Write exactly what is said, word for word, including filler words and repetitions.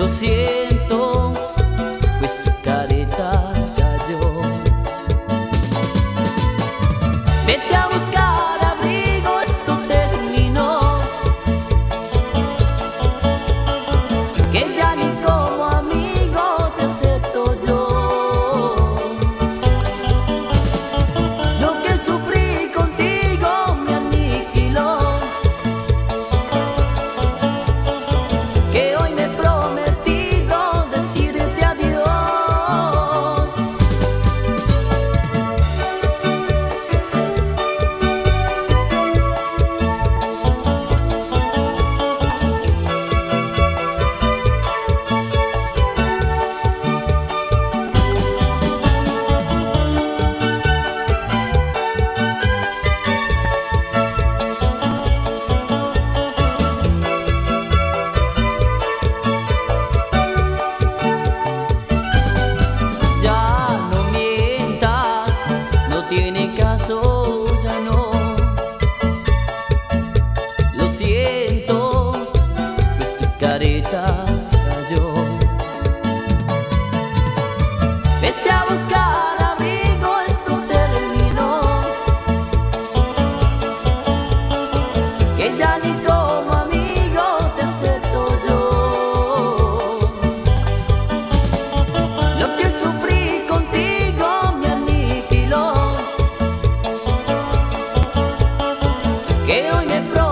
Lo siento, pues tu careta cayó. Vete a buscar abrigo, esto terminó. Que ya ni como amigo te acepto yo. Lo que sufrí contigo me aniquiló. Que hoy me he prometido decirte adiós. Tiene caso, ya no. Lo siento, pues tu careta cayó. Vete a buscar abrigo, esto terminó. Que ya ni como amigo te acepto yo. Lo que sufrí contigo me aniquiló. Que hoy me pro